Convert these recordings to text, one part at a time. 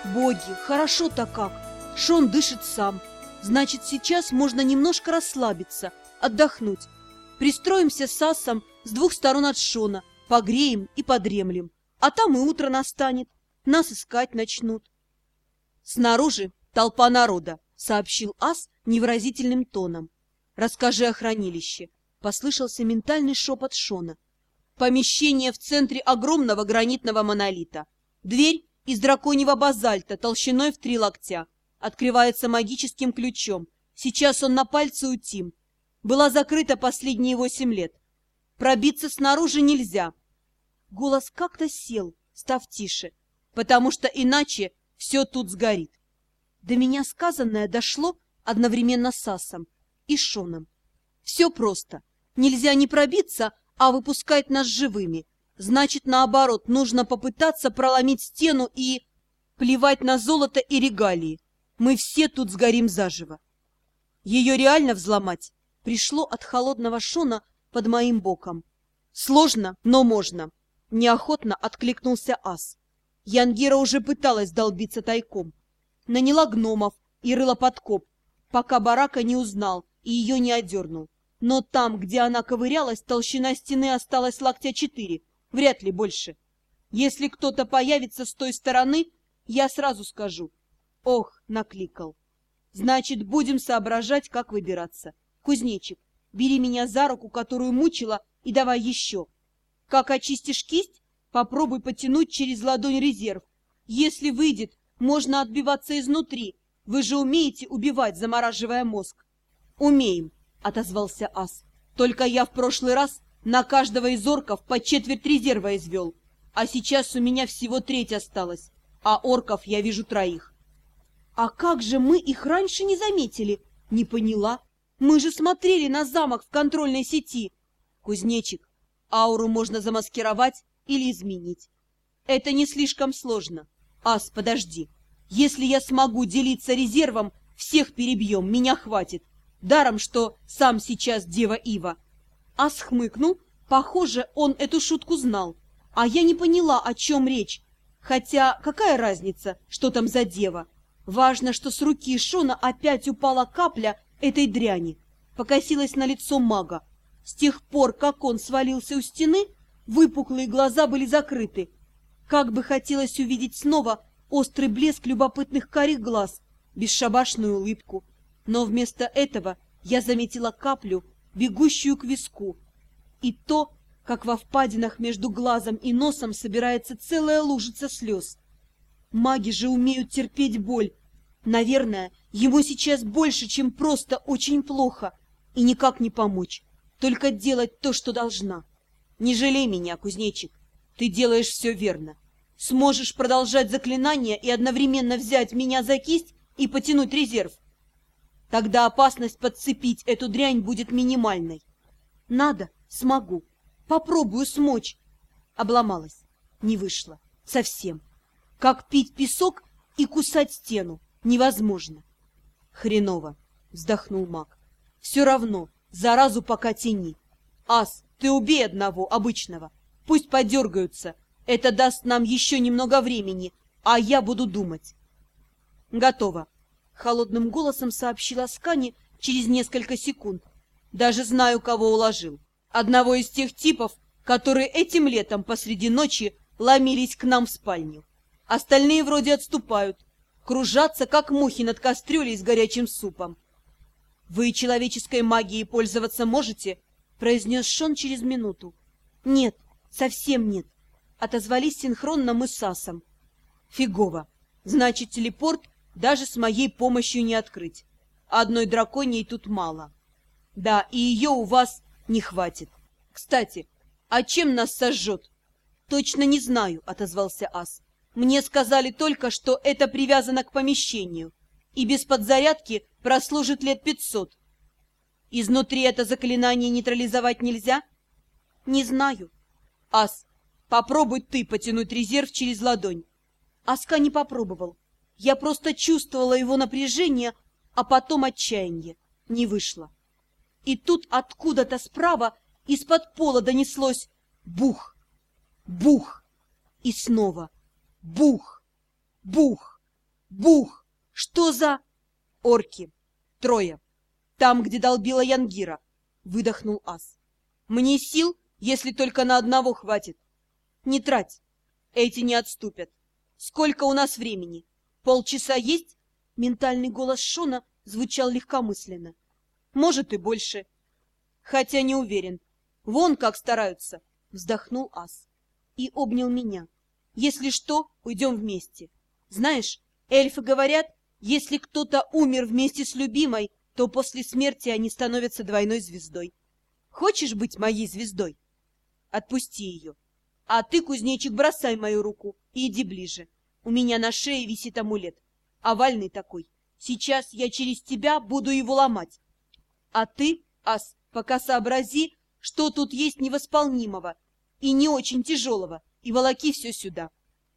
Боги, хорошо-то как! Шон дышит сам. Значит, сейчас можно немножко расслабиться, отдохнуть. Пристроимся с Асом с двух сторон от Шона, погреем и подремлем. А там и утро настанет, нас искать начнут. Снаружи толпа народа, сообщил Ас невыразительным тоном. Расскажи о хранилище. Послышался ментальный шепот Шона. Помещение в центре огромного гранитного монолита. Дверь из драконьего базальта толщиной в 3 локтя. Открывается магическим ключом. Сейчас он на пальце у Тим. Была закрыта последние 8 лет. Пробиться снаружи нельзя. Голос как-то сел, став тише, потому что иначе все тут сгорит. До меня сказанное дошло одновременно с Асом и Шоном. Все просто. Нельзя не пробиться, а выпускать нас живыми. Значит, наоборот, нужно попытаться проломить стену и... плевать на золото и регалии. Мы все тут сгорим заживо. Ее реально взломать? Пришло от холодного Шона под моим боком. Сложно, но можно. Неохотно откликнулся Ас. Янгира уже пыталась долбиться тайком. Наняла гномов и рыла подкоп, пока Барака не узнал и ее не одернул. Но там, где она ковырялась, толщина стены осталась локтя 4, вряд ли больше. Если кто-то появится с той стороны, я сразу скажу. Ох, накликал. Значит, будем соображать, как выбираться. Кузнечик, бери меня за руку, которую мучила, и давай еще. Как очистишь кисть, попробуй потянуть через ладонь резерв. Если выйдет, можно отбиваться изнутри. Вы же умеете убивать, замораживая мозг. Умеем, отозвался Ас. Только я в прошлый раз на каждого из орков по 1/4 резерва извел. А сейчас у меня всего 1/3 осталось. А орков я вижу 3. А как же мы их раньше не заметили? Не поняла. Мы же смотрели на замок в контрольной сети. Кузнечик, ауру можно замаскировать или изменить. Это не слишком сложно. Ас, подожди. Если я смогу делиться резервом, всех перебьем, меня хватит. Даром, что сам сейчас Дева Ива. Ас хмыкнул. Похоже, он эту шутку знал. А я не поняла, о чем речь. Хотя какая разница, что там за дева? Важно, что с руки Шона опять упала капля этой дряни. Покосилась на лицо мага. С тех пор, как он свалился у стены, выпуклые глаза были закрыты. Как бы хотелось увидеть снова острый блеск любопытных карих глаз, бесшабашную улыбку. Но вместо этого я заметила каплю, бегущую к виску. И то, как во впадинах между глазом и носом собирается целая лужица слез. Маги же умеют терпеть боль. Наверное, ему сейчас больше, чем просто очень плохо. И никак не помочь. Только делать то, что должна. Не жалей меня, кузнечик. Ты делаешь все верно. Сможешь продолжать заклинание и одновременно взять меня за кисть и потянуть резерв. Тогда опасность подцепить эту дрянь будет минимальной. Надо, смогу. Попробую смочь. Обломалась. Не вышло. Совсем. Как пить песок и кусать стену. Невозможно. Хреново, вздохнул маг. Все равно, заразу пока тяни. Ас, ты убей одного, обычного. Пусть подергаются. Это даст нам еще немного времени, а я буду думать. Готово. Холодным голосом сообщила Скани через несколько секунд. Даже знаю, кого уложил. Одного из тех типов, которые этим летом посреди ночи ломились к нам в спальню. Остальные вроде отступают, кружатся, как мухи над кастрюлей с горячим супом. «Вы человеческой магией пользоваться можете?» — произнес Шон через минуту. «Нет, совсем нет», — отозвались синхронно мы с Асом. «Фигово. Значит, телепорт даже с моей помощью не открыть. Одной драконьей тут мало. Да, и ее у вас не хватит. Кстати, а чем нас сожжет?» «Точно не знаю», — отозвался Ас. «Мне сказали только, что это привязано к помещению, и без подзарядки прослужит лет 500. Изнутри это заклинание нейтрализовать нельзя?» «Не знаю». «Ас, попробуй ты потянуть резерв через ладонь». Аска не попробовал. Я просто чувствовала его напряжение, а потом отчаяние. Не вышло. И тут откуда-то справа из-под пола донеслось бух, бух, и снова бух, бух. Бух! Что за... Орки. 3. Там, где долбила Янгира, выдохнул ас. Мне сил, если только на одного хватит. Не трать. Эти не отступят. Сколько у нас времени? Полчаса есть? Ментальный голос Шона звучал легкомысленно. Может и больше. Хотя не уверен. Вон как стараются. Вздохнул ас. И обнял меня. Если что, уйдем вместе. Знаешь, эльфы говорят, если кто-то умер вместе с любимой, то после смерти они становятся двойной звездой. Хочешь быть моей звездой? Отпусти ее. А ты, кузнечик, бросай мою руку и иди ближе. У меня на шее висит амулет. Овальный такой. Сейчас я через тебя буду его ломать. А ты, ас, пока сообрази, что тут есть невосполнимого и не очень тяжелого, и волоки все сюда.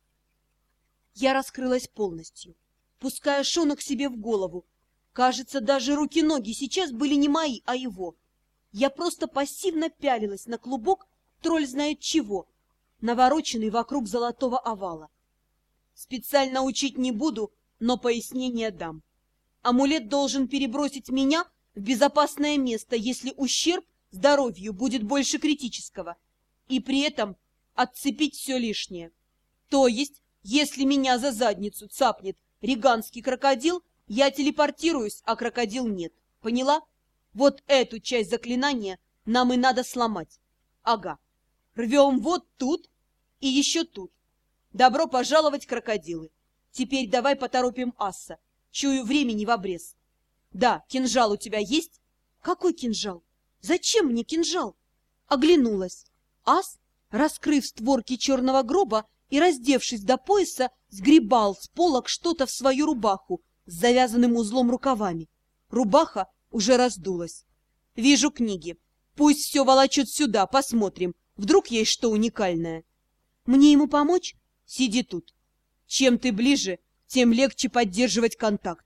Я раскрылась полностью, пуская Шона к себе в голову. Кажется, даже руки-ноги сейчас были не мои, а его. Я просто пассивно пялилась на клубок, тролль знает чего, навороченный вокруг золотого овала. Специально учить не буду, но пояснение дам. Амулет должен перебросить меня в безопасное место, если ущерб здоровью будет больше критического, и при этом отцепить все лишнее. То есть, если меня за задницу цапнет риганский крокодил, я телепортируюсь, а крокодил нет. Поняла? Вот эту часть заклинания нам и надо сломать. Ага. Рвем вот тут и еще тут. Добро пожаловать, крокодилы. Теперь давай поторопим аса. Чую, времени в обрез. Да, кинжал у тебя есть? Какой кинжал? Зачем мне кинжал? Оглянулась. Ас, раскрыв створки черного гроба и раздевшись до пояса, сгребал с полок что-то в свою рубаху с завязанным узлом рукавами. Рубаха уже раздулась. Вижу книги. Пусть все волочут сюда, посмотрим. Вдруг есть что уникальное. Мне ему помочь? Сиди тут. Чем ты ближе, тем легче поддерживать контакт.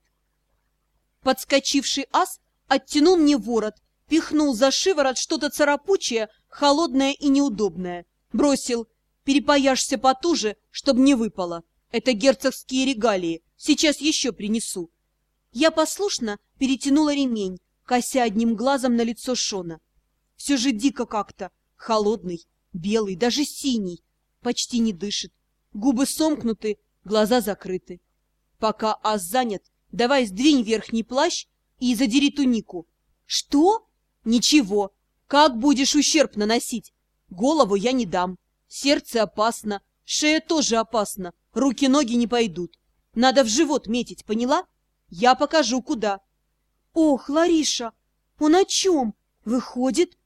Подскочивший ас оттянул мне ворот, пихнул за шиворот что-то царапучее, холодное и неудобное. Бросил: перепояшься потуже, чтоб не выпало. Это герцогские регалии, сейчас еще принесу. Я послушно перетянула ремень, кося одним глазом на лицо Шона. Все же дико как-то. Холодный, белый, даже синий. Почти не дышит. Губы сомкнуты, глаза закрыты. Пока ас занят, давай сдвинь верхний плащ и задери тунику. Что? Ничего. Как будешь ущерб наносить? Голову я не дам. Сердце опасно, шея тоже опасна, руки-ноги не пойдут. Надо в живот метить, поняла? Я покажу, куда. Ох, Лариша, он о чем? Выходит,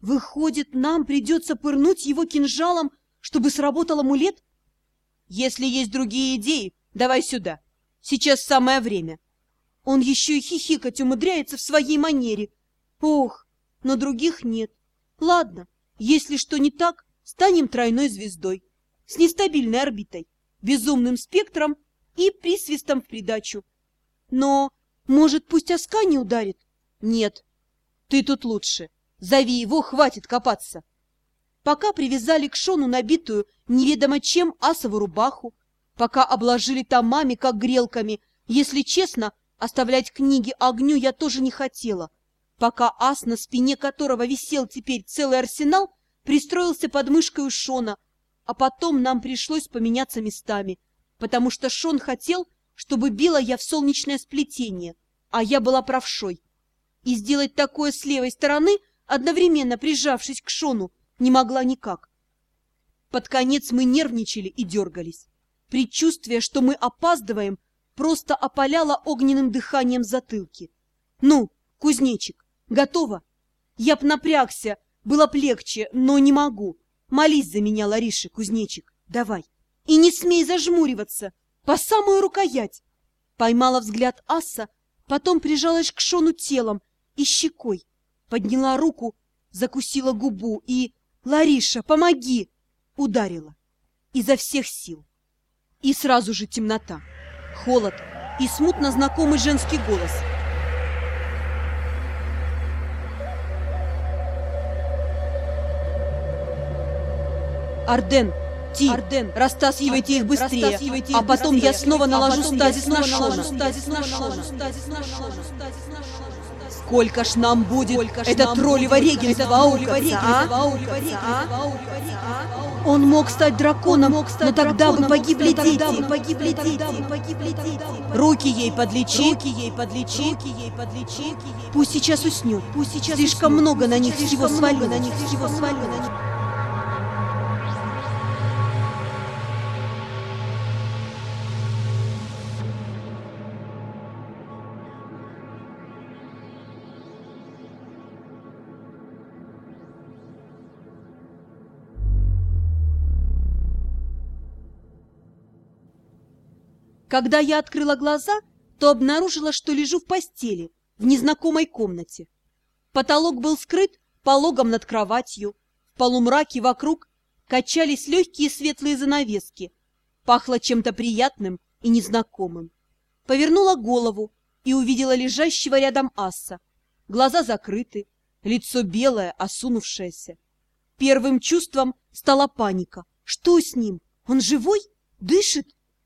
нам придется пырнуть его кинжалом, чтобы сработал амулет? Если есть другие идеи, давай сюда. Сейчас самое время. Он еще и хихикать умудряется в своей манере. Ох, но других нет. Ладно, если что не так, станем тройной звездой. С нестабильной орбитой, безумным спектром и присвистом в придачу. Но, может, пусть Аска не ударит? Нет, ты тут лучше. Зови его, хватит копаться. Пока привязали к Шону набитую неведомо чем асову рубаху, пока обложили томами, как грелками, если честно, оставлять книги огню я тоже не хотела, пока ас, на спине которого висел теперь целый арсенал, пристроился под мышкой у Шона, а потом нам пришлось поменяться местами, потому что Шон хотел, чтобы била я в солнечное сплетение, а я была правшой. И сделать такое с левой стороны, одновременно прижавшись к Шону, не могла никак. Под конец мы нервничали и дергались. Предчувствие, что мы опаздываем, просто опаляло огненным дыханием затылки. Ну, кузнечик, готово? Я б напрягся, было б легче, но не могу. Молись за меня, Лариша, кузнечик, давай. И не смей зажмуриваться, по самую рукоять. Поймала взгляд аса, потом прижалась к Шону телом и щекой. Подняла руку, закусила губу и... «Лариша, помоги!» ударила. Изо всех сил. И сразу же темнота, холод и смутно знакомый женский голос. «Арден, Ти, Арден, растаскивайте их быстрее, а потом я снова наложу стазис на Шона. Сколько ж нам будет это троллево регенство аукаться, а? Он мог стать драконом, но тогда бы погибли дети. Руки ей подлечи. Пусть сейчас уснет. Слишком много на них всего свалено. Когда я открыла глаза, то обнаружила, что лежу в постели, в незнакомой комнате. Потолок был скрыт пологом над кроватью, в полумраке вокруг качались легкие светлые занавески, пахло чем-то приятным и незнакомым. Повернула голову и увидела лежащего рядом Асса. Глаза закрыты, лицо белое, осунувшееся. Первым чувством стала паника. Что с ним? Он живой? Дышит?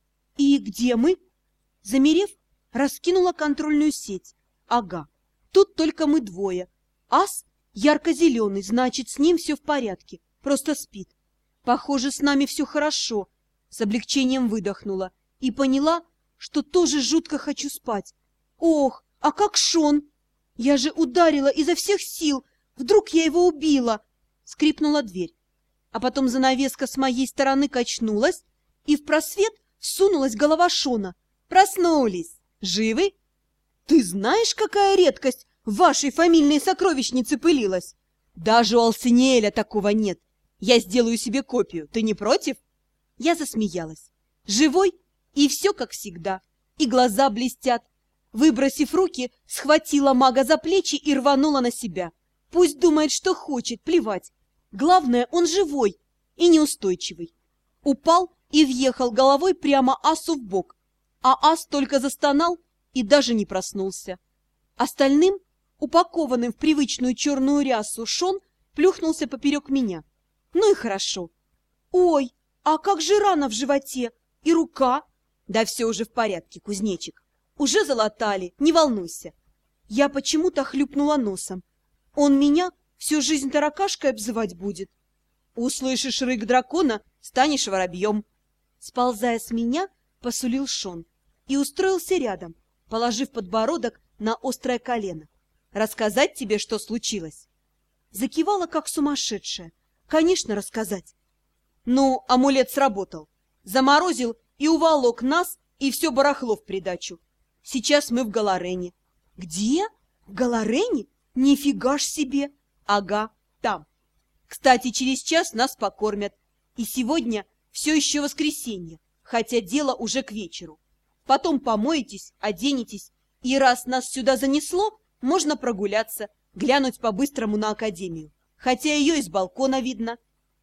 «И где мы?» Замерев, раскинула контрольную сеть. Ага, тут только мы двое. Ас ярко-зеленый, значит, с ним все в порядке, просто спит. Похоже, с нами все хорошо. С облегчением выдохнула и поняла, что тоже жутко хочу спать. Ох, а как Шон? Я же ударила изо всех сил. Вдруг я его убила? Скрипнула дверь. А потом занавеска с моей стороны качнулась, и в просвет сунулась голова Шона. Проснулись. Живы? Ты знаешь, какая редкость в вашей фамильной сокровищнице пылилась? Даже у Алсиниэля такого нет. Я сделаю себе копию. Ты не против? Я засмеялась. Живой, и все как всегда. И глаза блестят. Выбросив руки, схватила мага за плечи и рванула на себя. Пусть думает, что хочет, плевать. Главное, он живой и неустойчивый. Упал и въехал головой прямо Асу в бок, а Ас только застонал и даже не проснулся. Остальным, упакованным в привычную черную рясу, Шон плюхнулся поперек меня. Ну и хорошо. Ой, а как же рана в животе? И рука? Да все уже в порядке, кузнечик. Уже залатали, не волнуйся. Я почему-то хлюпнула носом. Он меня всю жизнь таракашкой обзывать будет. Услышишь рык дракона, станешь воробьем. Сползая с меня, посулил Шон и устроился рядом, положив подбородок на острое колено. Рассказать тебе, что случилось? Закивала, как сумасшедшая. Конечно, рассказать. Ну, амулет сработал. Заморозил и уволок нас и все барахло в придачу. Сейчас мы в Галарене. Где? В Галарене? Нифига ж себе! Ага, там. Кстати, через час нас покормят. И сегодня все еще воскресенье, хотя дело уже к вечеру. Потом помоетесь, оденетесь, и раз нас сюда занесло, можно прогуляться, глянуть по-быстрому на академию, хотя ее из балкона видно.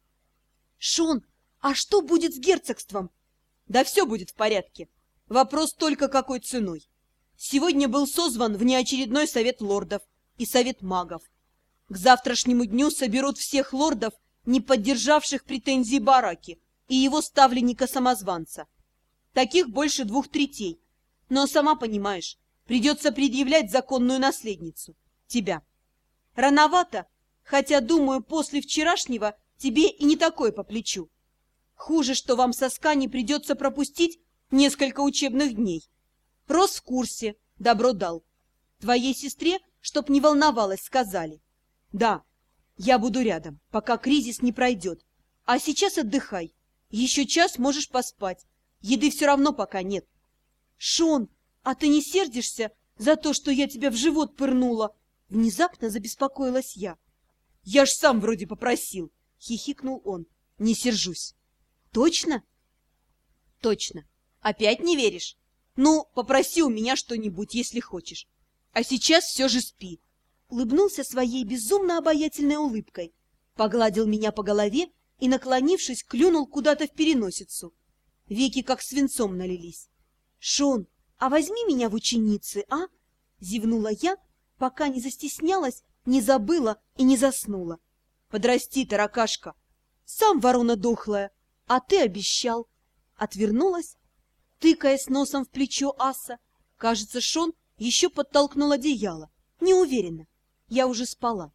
Шон, а что будет с герцогством? Да все будет в порядке. Вопрос только какой ценой. Сегодня был созван внеочередной совет лордов и совет магов. К завтрашнему дню соберут всех лордов, не поддержавших претензий бараки, и его ставленника-самозванца. Таких больше 2/3. Но, сама понимаешь, придется предъявлять законную наследницу. Тебя. Рановато, хотя, думаю, после вчерашнего тебе и не такое по плечу. Хуже, что вам со Скани придется пропустить несколько учебных дней. Рос в курсе, добро дал. Твоей сестре, чтоб не волновалась, сказали. Да, я буду рядом, пока кризис не пройдет. А сейчас отдыхай. Еще час можешь поспать. Еды все равно пока нет. Шон, а ты не сердишься за то, что я тебя в живот пырнула? Внезапно забеспокоилась я. Я ж сам вроде попросил, хихикнул он. Не сержусь. Точно? Точно. Опять не веришь? Ну, попроси у меня что-нибудь, если хочешь. А сейчас все же спи. Улыбнулся своей безумно обаятельной улыбкой, погладил меня по голове и, наклонившись, клюнул куда-то в переносицу. Веки как свинцом налились. «Шон, а возьми меня в ученицы, а?» Зевнула я, пока не застеснялась, не забыла и не заснула. «Подрасти, таракашка! Сам ворона дохлая, А ты обещал. Отвернулась, тыкаясь носом в плечо аса. Кажется, Шон еще подтолкнул одеяло. Не уверена. Я уже спала.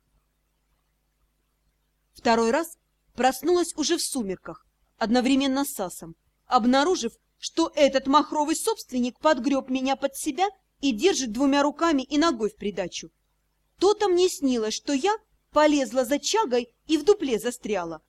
Второй раз проснулась уже в сумерках, одновременно с асом, обнаружив, что этот махровый собственник подгреб меня под себя и держит двумя руками и ногой в придачу. То-то мне снилось, что я полезла за чагой и в дупле застряла.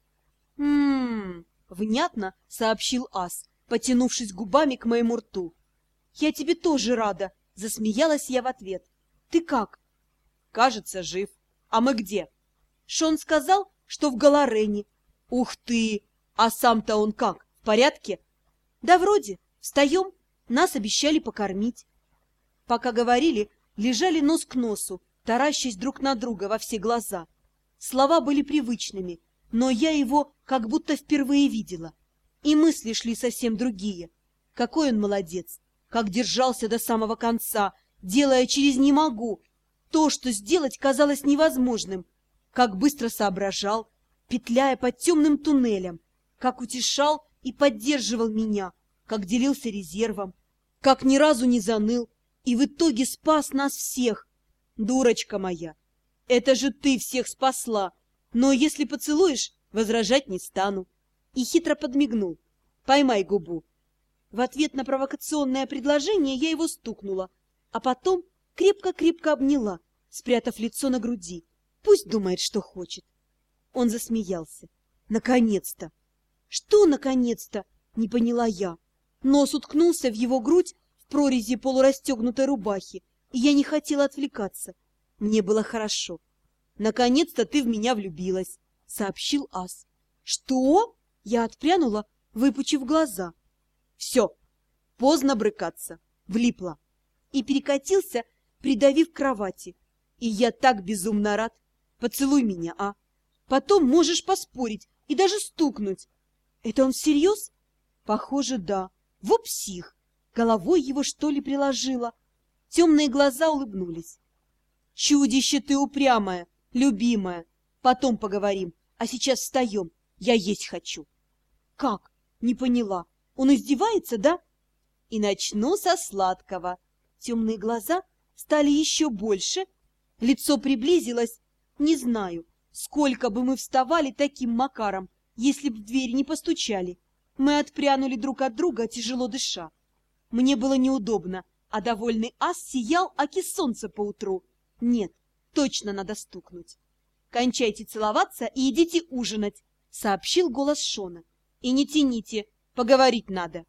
Внятно сообщил ас, потянувшись губами к моему рту. Я тебе тоже рада, засмеялась я в ответ. Ты как? Кажется, жив. А мы где? Шон сказал, что в Галарене. Ух ты! А сам-то он как, в порядке? Да вроде. Встаем, нас обещали покормить. Пока говорили, лежали нос к носу, таращась друг на друга во все глаза. Слова были привычными, но я его как будто впервые видела. И мысли шли совсем другие. Какой он молодец, как держался до самого конца, делая через «не могу». То, что сделать казалось невозможным, как быстро соображал, петляя под темным туннелем, как утешал и поддерживал меня, как делился резервом, как ни разу не заныл и в итоге спас нас всех. Дурочка моя, это же ты всех спасла, но если поцелуешь, возражать не стану. И хитро подмигнул. Поймай губу. В ответ на провокационное предложение я его стукнула, а потом крепко-крепко обняла, спрятав лицо на груди. Пусть думает, что хочет. Он засмеялся. Наконец-то! Что наконец-то? Не поняла я. Нос уткнулся в его грудь в прорези полурастегнутой рубахи, и я не хотела отвлекаться. Мне было хорошо. Наконец-то ты в меня влюбилась, сообщил ас. Что? Я отпрянула, выпучив глаза. Все, поздно брыкаться. Влипла. И перекатился, придавив к кровати. И я так безумно рад. Поцелуй меня, а? Потом можешь поспорить и даже стукнуть. Это он всерьез? Похоже, да. Во псих. Головой его, что ли, приложила? Темные глаза улыбнулись. Чудище ты упрямая, любимая. Потом поговорим, а сейчас встаем. Я есть хочу. Как? Не поняла. Он издевается, да? И начну со сладкого. Темные глаза стали еще больше. Лицо приблизилось. Не знаю, сколько бы мы вставали таким макаром, если б в дверь не постучали. Мы отпрянули друг от друга, тяжело дыша. Мне было неудобно, а довольный ас сиял, аки солнце поутру. Нет, точно надо стукнуть. «Кончайте целоваться и идите ужинать», — сообщил голос Шона. «И не тяните, поговорить надо».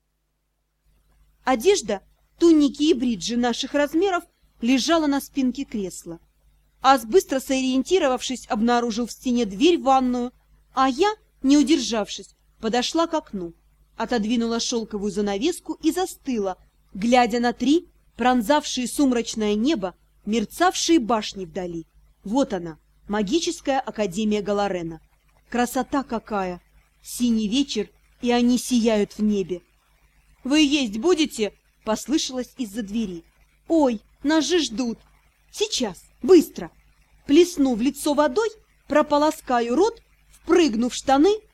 Одежда, туники и бриджи наших размеров лежала на спинке кресла. Ас, быстро сориентировавшись, обнаружил в стене дверь в ванную, а я, не удержавшись, подошла к окну, отодвинула шелковую занавеску и застыла, глядя на три пронзавшие сумрачное небо, мерцавшие башни вдали. Вот она, магическая академия Галарена. Красота какая! Синий вечер, и они сияют в небе. «Вы есть будете?» — послышалось из-за двери. «Ой, нас же ждут! Сейчас, быстро!» Плесну в лицо водой, прополоскаю рот, впрыгну в штаны